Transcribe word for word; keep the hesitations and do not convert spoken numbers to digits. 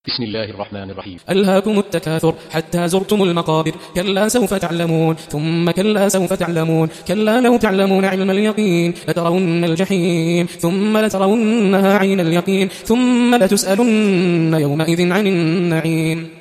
بسم الله الرحمن الرحيم. ألهاكم التكاثر حتى زرتم المقابر، كلا سوف تعلمون ثم كلا سوف تعلمون، كلا لو تعلمون علم اليقين لترون الجحيم ثم لترونها عين اليقين ثم لتسألن يومئذ عن النعيم.